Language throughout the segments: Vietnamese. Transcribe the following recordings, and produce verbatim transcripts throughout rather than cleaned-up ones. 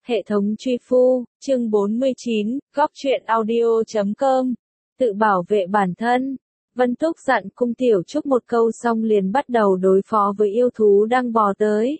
Hệ thống truy phu, chương bốn mươi chín, góc truyện audio chấm com. Tự bảo vệ bản thân. Vân Túc dặn Cung Tiểu Trúc một câu xong liền bắt đầu đối phó với yêu thú đang bò tới.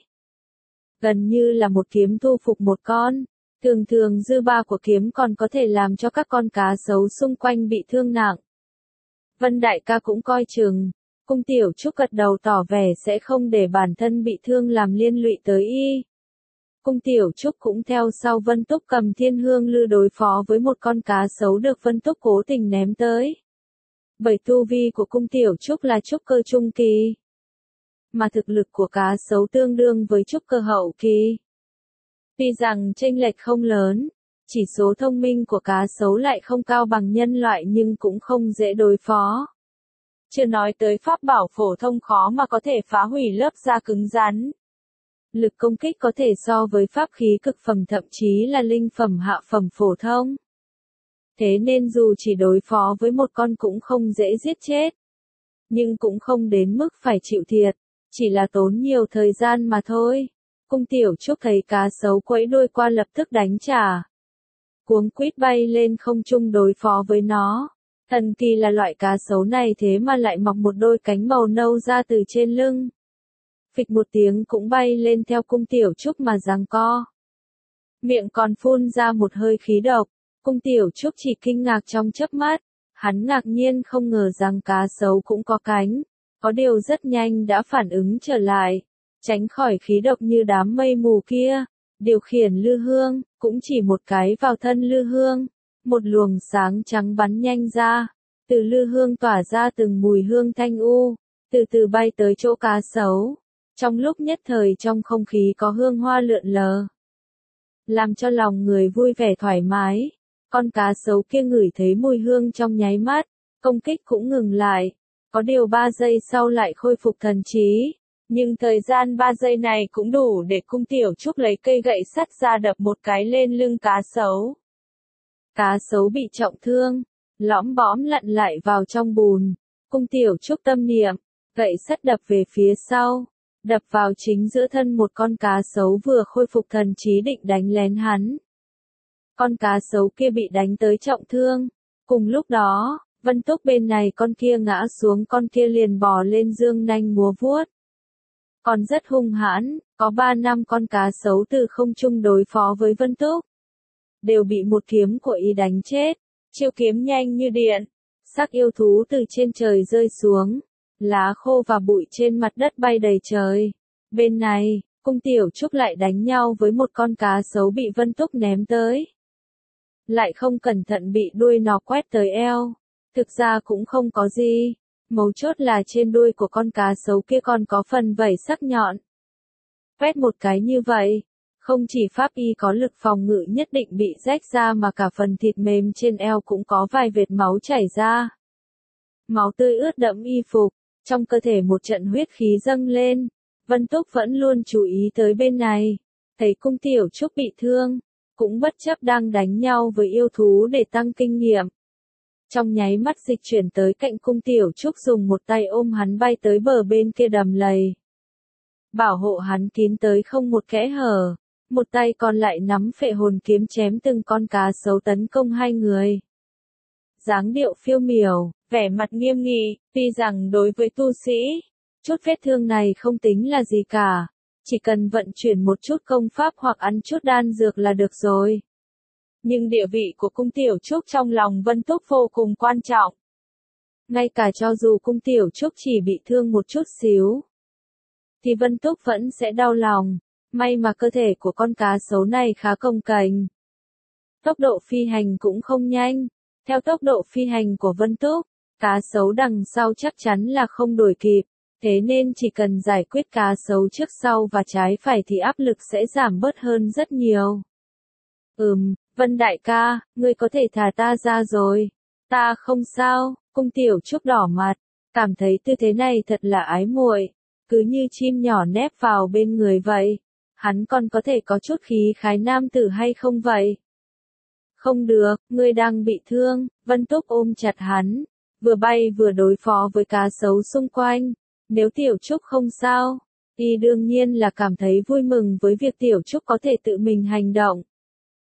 Gần như là một kiếm thu phục một con. Thường thường dư ba của kiếm còn có thể làm cho các con cá sấu xung quanh bị thương nặng. Vân đại ca cũng coi chừng. Cung Tiểu Trúc gật đầu tỏ vẻ sẽ không để bản thân bị thương làm liên lụy tới y. Cung Tiểu Trúc cũng theo sau Vân Túc cầm thiên hương lư đối phó với một con cá sấu được Vân Túc cố tình ném tới. Bởi tu vi của Cung Tiểu Trúc là trúc cơ trung kỳ, mà thực lực của cá sấu tương đương với trúc cơ hậu kỳ. Tuy rằng chênh lệch không lớn, chỉ số thông minh của cá sấu lại không cao bằng nhân loại nhưng cũng không dễ đối phó. Chưa nói tới pháp bảo phổ thông khó mà có thể phá hủy lớp da cứng rắn. Lực công kích có thể so với pháp khí cực phẩm thậm chí là linh phẩm hạ phẩm phổ thông. Thế nên dù chỉ đối phó với một con cũng không dễ giết chết. Nhưng cũng không đến mức phải chịu thiệt, chỉ là tốn nhiều thời gian mà thôi. Cung Tiểu Trúc thấy cá sấu quẫy đuôi qua lập tức đánh trả. Cuống quýt bay lên không trung đối phó với nó. Thần kỳ là loại cá sấu này thế mà lại mọc một đôi cánh màu nâu ra từ trên lưng. Phịch một tiếng cũng bay lên theo Cung Tiểu Trúc mà giằng co. Miệng còn phun ra một hơi khí độc. Cung Tiểu Trúc chỉ kinh ngạc trong chớp mắt. Hắn ngạc nhiên không ngờ rằng cá sấu cũng có cánh. Có điều rất nhanh đã phản ứng trở lại. Tránh khỏi khí độc như đám mây mù kia. Điều khiển lư hương, cũng chỉ một cái vào thân lư hương. Một luồng sáng trắng bắn nhanh ra. Từ lư hương tỏa ra từng mùi hương thanh u. Từ từ bay tới chỗ cá sấu. Trong lúc nhất thời trong không khí có hương hoa lượn lờ. Làm cho lòng người vui vẻ thoải mái. Con cá sấu kia ngửi thấy mùi hương trong nháy mắt. Công kích cũng ngừng lại. Có điều ba giây sau lại khôi phục thần trí. Nhưng thời gian ba giây này cũng đủ để Cung Tiểu Trúc lấy cây gậy sắt ra đập một cái lên lưng cá sấu. Cá sấu bị trọng thương. Lõm bõm lặn lại vào trong bùn. Cung Tiểu Trúc tâm niệm. Gậy sắt đập về phía sau. Đập vào chính giữa thân một con cá sấu vừa khôi phục thần trí định đánh lén hắn. Con cá sấu kia bị đánh tới trọng thương. Cùng lúc đó, Vân Túc bên này con kia ngã xuống con kia liền bò lên dương nanh múa vuốt. Còn rất hung hãn, có ba năm con cá sấu từ không trung đối phó với Vân Túc. Đều bị một kiếm của y đánh chết, chiêu kiếm nhanh như điện. Xác yêu thú từ trên trời rơi xuống. Lá khô và bụi trên mặt đất bay đầy trời. Bên này, Cung Tiểu Trúc lại đánh nhau với một con cá sấu bị Vân Túc ném tới. Lại không cẩn thận bị đuôi nó quét tới eo. Thực ra cũng không có gì. Mấu chốt là trên đuôi của con cá sấu kia còn có phần vảy sắc nhọn. Quét một cái như vậy. Không chỉ pháp y có lực phòng ngự nhất định bị rách ra mà cả phần thịt mềm trên eo cũng có vài vệt máu chảy ra. Máu tươi ướt đẫm y phục. Trong cơ thể một trận huyết khí dâng lên. Vân Túc vẫn luôn chú ý tới bên này. Thấy Cung Tiểu Trúc bị thương. Cũng bất chấp đang đánh nhau với yêu thú để tăng kinh nghiệm. Trong nháy mắt dịch chuyển tới cạnh Cung Tiểu Trúc dùng một tay ôm hắn bay tới bờ bên kia đầm lầy. Bảo hộ hắn kín tới không một kẽ hở. Một tay còn lại nắm phệ hồn kiếm chém từng con cá sấu tấn công hai người. Dáng điệu phiêu miểu, vẻ mặt nghiêm nghị, tuy rằng đối với tu sĩ, chút vết thương này không tính là gì cả. Chỉ cần vận chuyển một chút công pháp hoặc ăn chút đan dược là được rồi. Nhưng địa vị của Cung Tiểu Trúc trong lòng Vân Túc vô cùng quan trọng. Ngay cả cho dù Cung Tiểu Trúc chỉ bị thương một chút xíu, thì Vân Túc vẫn sẽ đau lòng. May mà cơ thể của con cá sấu này khá cồng kềnh. Tốc độ phi hành cũng không nhanh. Theo tốc độ phi hành của Vân Túc, cá sấu đằng sau chắc chắn là không đuổi kịp. Thế nên chỉ cần giải quyết cá sấu trước sau và trái phải thì áp lực sẽ giảm bớt hơn rất nhiều. Ừm, Vân đại ca, ngươi có thể thả ta ra rồi. Ta không sao. Cung Tiểu Trúc đỏ mặt, cảm thấy tư thế này thật là ái muội, cứ như chim nhỏ nép vào bên người vậy. Hắn còn có thể có chút khí khái nam tử hay không vậy? Không được, ngươi đang bị thương. Vân Túc ôm chặt hắn, vừa bay vừa đối phó với cá sấu xung quanh. Nếu Tiểu Trúc không sao, y đương nhiên là cảm thấy vui mừng với việc Tiểu Trúc có thể tự mình hành động.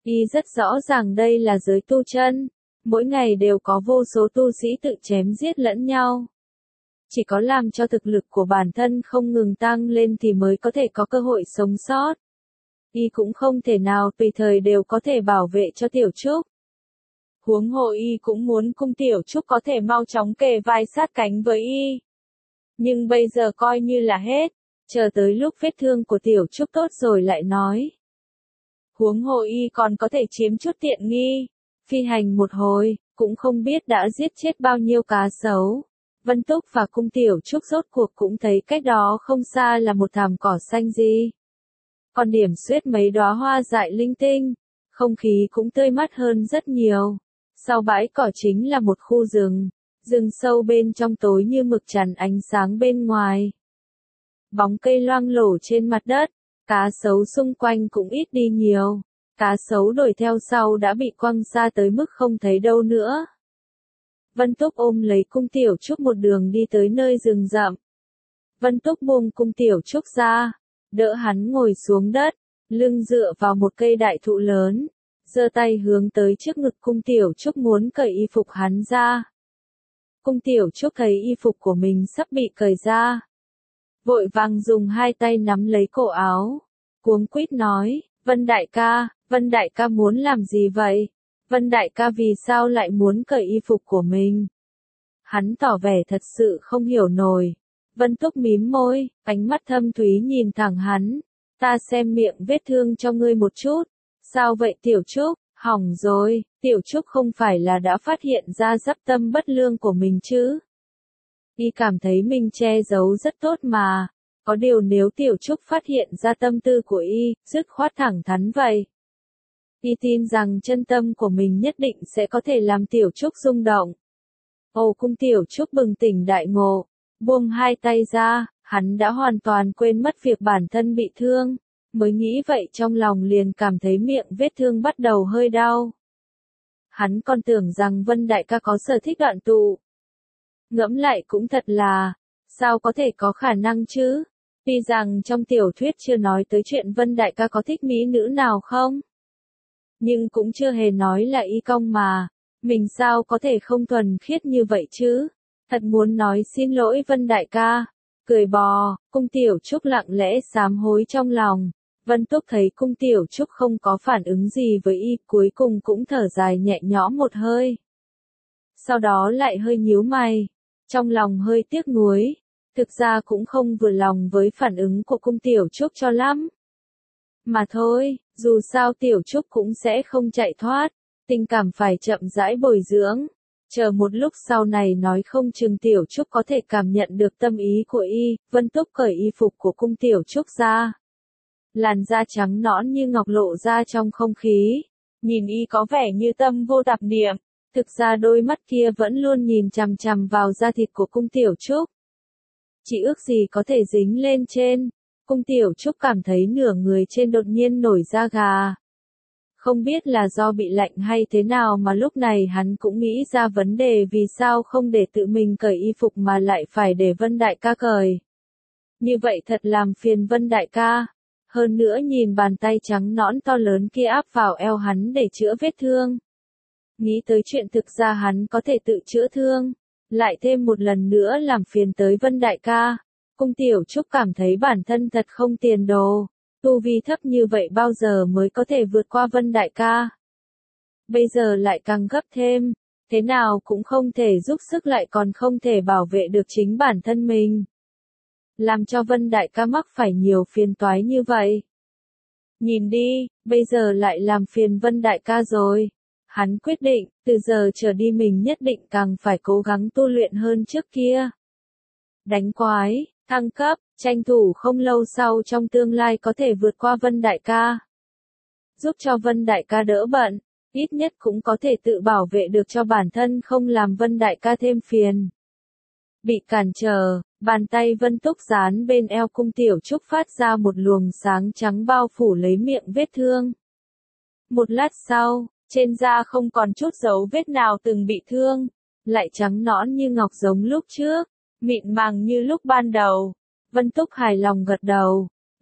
Y rất rõ ràng đây là giới tu chân, mỗi ngày đều có vô số tu sĩ tự chém giết lẫn nhau. Chỉ có làm cho thực lực của bản thân không ngừng tăng lên thì mới có thể có cơ hội sống sót. Y cũng không thể nào tùy thời đều có thể bảo vệ cho Tiểu Trúc. Huống hồ Y cũng muốn cung Tiểu Trúc có thể mau chóng kề vai sát cánh với Y. Nhưng bây giờ coi như là hết, chờ tới lúc vết thương của Tiểu Trúc tốt rồi lại nói. Huống hồ Y còn có thể chiếm chút tiện nghi, phi hành một hồi, cũng không biết đã giết chết bao nhiêu cá sấu. Vân Túc và cung Tiểu Trúc rốt cuộc cũng thấy cách đó không xa là một thảm cỏ xanh gì. Còn điểm xuyết mấy đóa hoa dại linh tinh, không khí cũng tươi mát hơn rất nhiều. Sau bãi cỏ chính là một khu rừng, rừng sâu bên trong tối như mực chắn ánh sáng bên ngoài. Bóng cây loang lổ trên mặt đất, cá sấu xung quanh cũng ít đi nhiều. Cá sấu đuổi theo sau đã bị quăng xa tới mức không thấy đâu nữa. Vân Túc ôm lấy cung Tiểu Trúc một đường đi tới nơi rừng rậm. Vân Túc buông cung Tiểu Trúc ra, đỡ hắn ngồi xuống đất, lưng dựa vào một cây đại thụ lớn, giơ tay hướng tới trước ngực cung Tiểu Trúc muốn cởi y phục hắn ra. Cung Tiểu Trúc thấy y phục của mình sắp bị cởi ra, vội vàng dùng hai tay nắm lấy cổ áo, cuống quýt nói, Vân đại ca, Vân đại ca muốn làm gì vậy? Vân đại ca vì sao lại muốn cởi y phục của mình? Hắn tỏ vẻ thật sự không hiểu nổi. Vân Túc mím môi, ánh mắt thâm thúy nhìn thẳng hắn. Ta xem miệng vết thương cho ngươi một chút. Sao vậy Tiểu Trúc? Hỏng rồi, Tiểu Trúc không phải là đã phát hiện ra dắp tâm bất lương của mình chứ? Y cảm thấy mình che giấu rất tốt mà. Có điều nếu Tiểu Trúc phát hiện ra tâm tư của Y, dứt khoát thẳng thắn vậy. Y tin rằng chân tâm của mình nhất định sẽ có thể làm Tiểu Trúc rung động. Ồ cung Tiểu Trúc bừng tỉnh đại ngộ, buông hai tay ra, hắn đã hoàn toàn quên mất việc bản thân bị thương, mới nghĩ vậy trong lòng liền cảm thấy miệng vết thương bắt đầu hơi đau. Hắn còn tưởng rằng Vân đại ca có sở thích đoạn tụ. Ngẫm lại cũng thật là, sao có thể có khả năng chứ? Tuy rằng trong tiểu thuyết chưa nói tới chuyện Vân đại ca có thích mỹ nữ nào không? Nhưng cũng chưa hề nói là y cong mà, mình sao có thể không thuần khiết như vậy chứ? Thật muốn nói xin lỗi Vân đại ca. Cười bò, cung Tiểu Trúc lặng lẽ sám hối trong lòng. Vân Túc thấy cung Tiểu Trúc không có phản ứng gì với y, cuối cùng cũng thở dài nhẹ nhõm một hơi. Sau đó lại hơi nhíu mày, trong lòng hơi tiếc nuối, thực ra cũng không vừa lòng với phản ứng của cung Tiểu Trúc cho lắm. Mà thôi, dù sao Tiểu Trúc cũng sẽ không chạy thoát, tình cảm phải chậm rãi bồi dưỡng. Chờ một lúc sau này nói không chừng Tiểu Trúc có thể cảm nhận được tâm ý của y. Vân Túc cởi y phục của cung Tiểu Trúc ra. Làn da trắng nõn như ngọc lộ ra trong không khí. Nhìn y có vẻ như tâm vô tạp niệm, thực ra đôi mắt kia vẫn luôn nhìn chằm chằm vào da thịt của cung Tiểu Trúc. Chỉ ước gì có thể dính lên trên. Cung Tiểu Trúc cảm thấy nửa người trên đột nhiên nổi da gà. Không biết là do bị lạnh hay thế nào mà lúc này hắn cũng nghĩ ra vấn đề vì sao không để tự mình cởi y phục mà lại phải để Vân đại ca cởi. Như vậy thật làm phiền Vân đại ca. Hơn nữa nhìn bàn tay trắng nõn to lớn kia áp vào eo hắn để chữa vết thương. Nghĩ tới chuyện thực ra hắn có thể tự chữa thương, lại thêm một lần nữa làm phiền tới Vân đại ca. Cung Tiểu Trúc cảm thấy bản thân thật không tiền đồ. Tu vi thấp như vậy bao giờ mới có thể vượt qua Vân đại ca. Bây giờ lại càng gấp thêm, thế nào cũng không thể giúp sức lại còn không thể bảo vệ được chính bản thân mình. Làm cho Vân đại ca mắc phải nhiều phiền toái như vậy. Nhìn đi, bây giờ lại làm phiền Vân đại ca rồi. Hắn quyết định, từ giờ trở đi mình nhất định càng phải cố gắng tu luyện hơn trước kia. Đánh quái, thăng cấp, tranh thủ không lâu sau trong tương lai có thể vượt qua Vân đại ca. Giúp cho Vân đại ca đỡ bận, ít nhất cũng có thể tự bảo vệ được cho bản thân không làm Vân đại ca thêm phiền. Bị cản trở, bàn tay Vân Túc dán bên eo cung Tiểu Trúc phát ra một luồng sáng trắng bao phủ lấy miệng vết thương. Một lát sau, trên da không còn chút dấu vết nào từng bị thương, lại trắng nõn như ngọc giống lúc trước, mịn màng như lúc ban đầu. Vân Túc hài lòng gật đầu,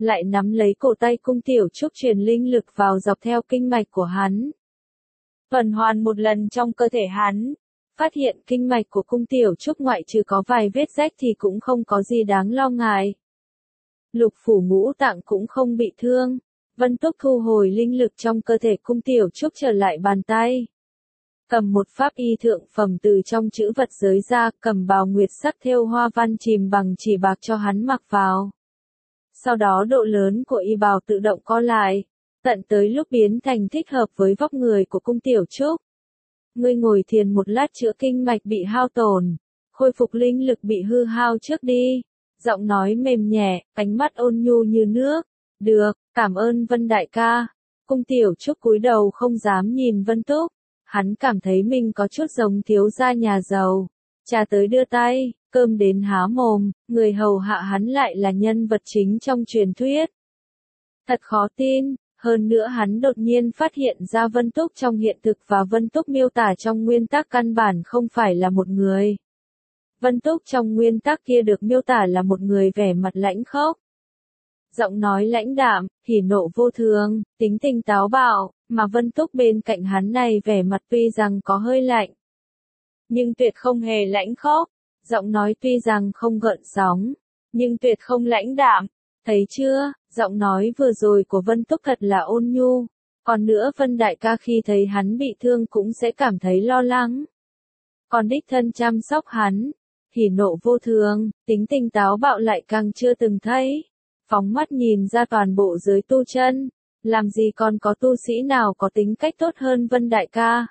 lại nắm lấy cổ tay cung tiểu trúc truyền linh lực vào dọc theo kinh mạch của hắn. Tuần hoàn một lần trong cơ thể hắn, phát hiện kinh mạch của cung tiểu trúc ngoại trừ có vài vết rách thì cũng không có gì đáng lo ngại. Lục phủ ngũ tạng cũng không bị thương. Vân Túc thu hồi linh lực trong cơ thể cung tiểu trúc trở lại bàn tay. Cầm một pháp y thượng phẩm từ trong chữ vật giới ra, cầm bào nguyệt sắc thêu hoa văn chìm bằng chỉ bạc cho hắn mặc vào. Sau đó độ lớn của y bào tự động co lại, tận tới lúc biến thành thích hợp với vóc người của cung tiểu trúc. Ngươi ngồi thiền một lát chữa kinh mạch bị hao tổn, khôi phục linh lực bị hư hao trước đi. Giọng nói mềm nhẹ, ánh mắt ôn nhu như nước. Được, cảm ơn Vân đại ca. Cung tiểu trúc cúi đầu không dám nhìn Vân Túc. Hắn cảm thấy mình có chút giống thiếu gia nhà giàu. Trà tới đưa tay, cơm đến há mồm, người hầu hạ hắn lại là nhân vật chính trong truyền thuyết. Thật khó tin, hơn nữa hắn đột nhiên phát hiện ra Vân Túc trong hiện thực và Vân Túc miêu tả trong nguyên tắc căn bản không phải là một người. Vân Túc trong nguyên tắc kia được miêu tả là một người vẻ mặt lãnh khốc. Giọng nói lãnh đạm, hỉ nộ vô thường, tính tình táo bạo, mà Vân Túc bên cạnh hắn này vẻ mặt tuy rằng có hơi lạnh, nhưng tuyệt không hề lãnh khốc. Giọng nói tuy rằng không gợn sóng, nhưng tuyệt không lãnh đạm. Thấy chưa, giọng nói vừa rồi của Vân Túc thật là ôn nhu. Còn nữa Vân đại ca khi thấy hắn bị thương cũng sẽ cảm thấy lo lắng. Còn đích thân chăm sóc hắn, hỉ nộ vô thường, tính tình táo bạo lại càng chưa từng thấy. Phóng mắt nhìn ra toàn bộ giới tu chân, làm gì còn có tu sĩ nào có tính cách tốt hơn Vân đại ca.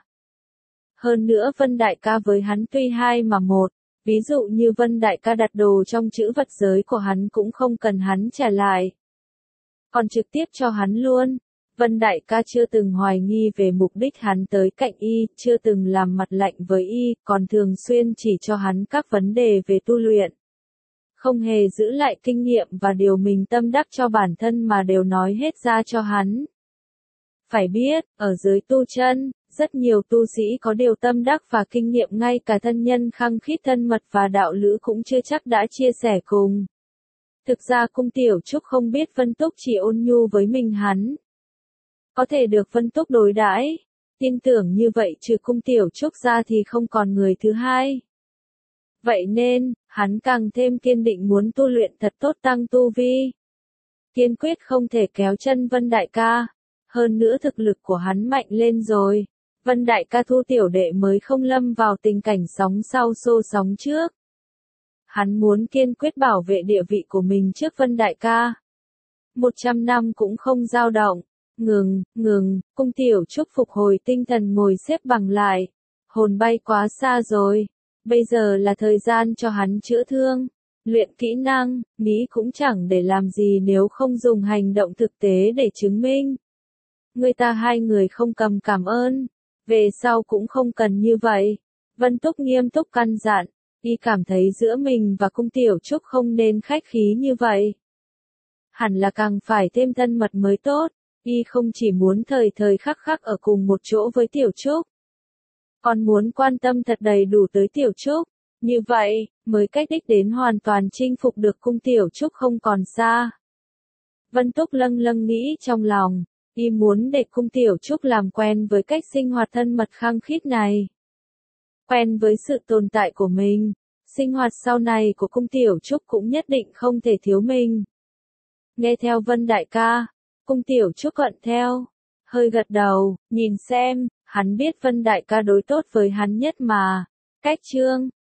Hơn nữa Vân đại ca với hắn tuy hai mà một, ví dụ như Vân đại ca đặt đồ trong chữ vật giới của hắn cũng không cần hắn trả lại, còn trực tiếp cho hắn luôn. Vân đại ca chưa từng hoài nghi về mục đích hắn tới cạnh y, chưa từng làm mặt lạnh với y, còn thường xuyên chỉ cho hắn các vấn đề về tu luyện. Không hề giữ lại kinh nghiệm và điều mình tâm đắc cho bản thân mà đều nói hết ra cho hắn. Phải biết, ở giới tu chân, rất nhiều tu sĩ có điều tâm đắc và kinh nghiệm ngay cả thân nhân khăng khít thân mật và đạo lữ cũng chưa chắc đã chia sẻ cùng. Thực ra cung tiểu trúc không biết Vân Túc chỉ ôn nhu với mình hắn. Có thể được Vân Túc đối đãi, tin tưởng như vậy trừ cung tiểu trúc ra thì không còn người thứ hai. Vậy nên, hắn càng thêm kiên định muốn tu luyện thật tốt tăng tu vi. Kiên quyết không thể kéo chân Vân đại ca. Hơn nữa thực lực của hắn mạnh lên rồi. Vân đại ca thu tiểu đệ mới không lâm vào tình cảnh sóng sau xô sóng trước. Hắn muốn kiên quyết bảo vệ địa vị của mình trước Vân đại ca. Một trăm năm cũng không dao động. Ngừng, ngừng, cung tiểu trúc phục hồi tinh thần ngồi xếp bằng lại. Hồn bay quá xa rồi. Bây giờ là thời gian cho hắn chữa thương, luyện kỹ năng, nghĩ cũng chẳng để làm gì nếu không dùng hành động thực tế để chứng minh. Người ta hai người không cầm cảm ơn, về sau cũng không cần như vậy. Vân Túc nghiêm túc căn dặn, y cảm thấy giữa mình và cung tiểu trúc không nên khách khí như vậy. Hẳn là càng phải thêm thân mật mới tốt, y không chỉ muốn thời thời khắc khắc ở cùng một chỗ với tiểu trúc, còn muốn quan tâm thật đầy đủ tới tiểu trúc, như vậy, mới cách đích đến hoàn toàn chinh phục được cung tiểu trúc không còn xa. Vân Túc lâng lâng nghĩ trong lòng, y muốn để cung tiểu trúc làm quen với cách sinh hoạt thân mật khăng khít này. Quen với sự tồn tại của mình, sinh hoạt sau này của cung tiểu trúc cũng nhất định không thể thiếu mình. Nghe theo Vân đại ca, cung tiểu trúc thuận theo, hơi gật đầu, nhìn xem. Hắn biết Vân đại ca đối tốt với hắn nhất mà. Cách chương